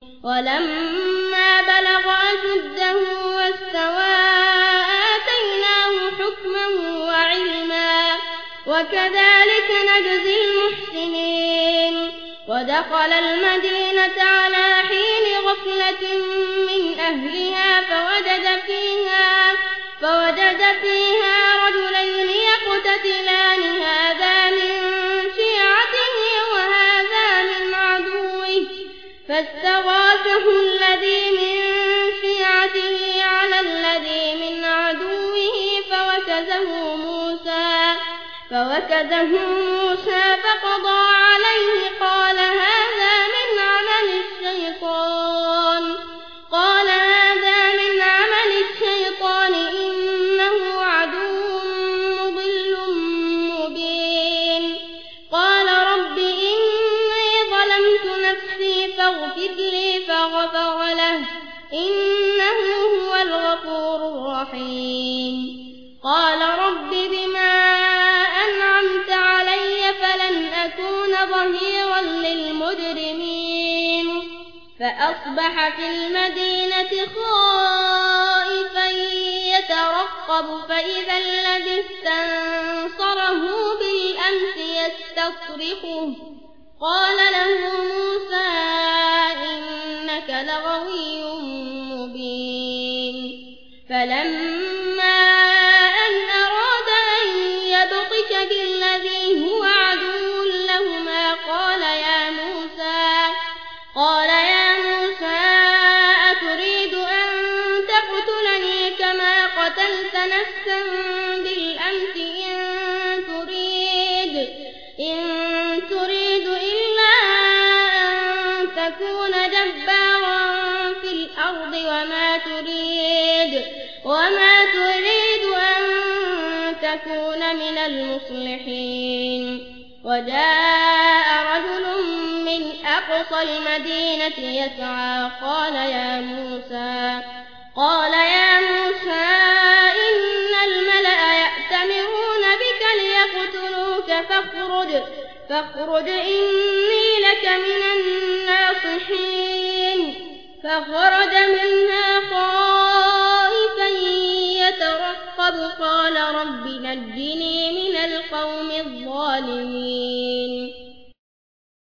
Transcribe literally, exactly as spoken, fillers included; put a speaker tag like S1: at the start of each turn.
S1: ولما بلغ أشده واستوى آتيناه حكما وعلما وكذلك نجزي المحسنين. ودخل المدينة على حين غفلة من أهلها فوجد فيها, فوجد فيها رجلين يقتتلان هذا من شيعته وهذا من عدوه فاستغاثه الذي من شيعته على الذي من عدوه فوكزه موسى فوكزه موسى فقضى عليه قال هذا من عمل الشيطان قال هذا من عمل الشيطان إنه عدو مضل مبين. قال رب إني ظلمت نفسي فاغفر لي فغفر له إنه هو الغفور الرحيم. قال رب بما أنعمت علي فلن أكون ظهيرا للمجرمين. فأصبح في المدينة خائفا يترقب فإذا الذي استنصره بالأمس يستصرخه قال له موسى إنك لغوي مبين. فلما بالذي هو عدو لهما قال يا موسى قال يا موسى أتريد أن تقتلني كما قتلت نفسا بالأمس إن تريد إن تريد إلا أن تكون جبارا في الأرض وما تريد وما تريد أن تكون من المصلحين. وجاء رجل من أقصى المدينة يسعى قال يا موسى قال يا موسى إن الملأ يأتمرون بك ليقتلوك فاخرج فاخرج إني لك من الناصحين. فخرج منها خائفا يترقب قال رب نجني من القوم الظالمين.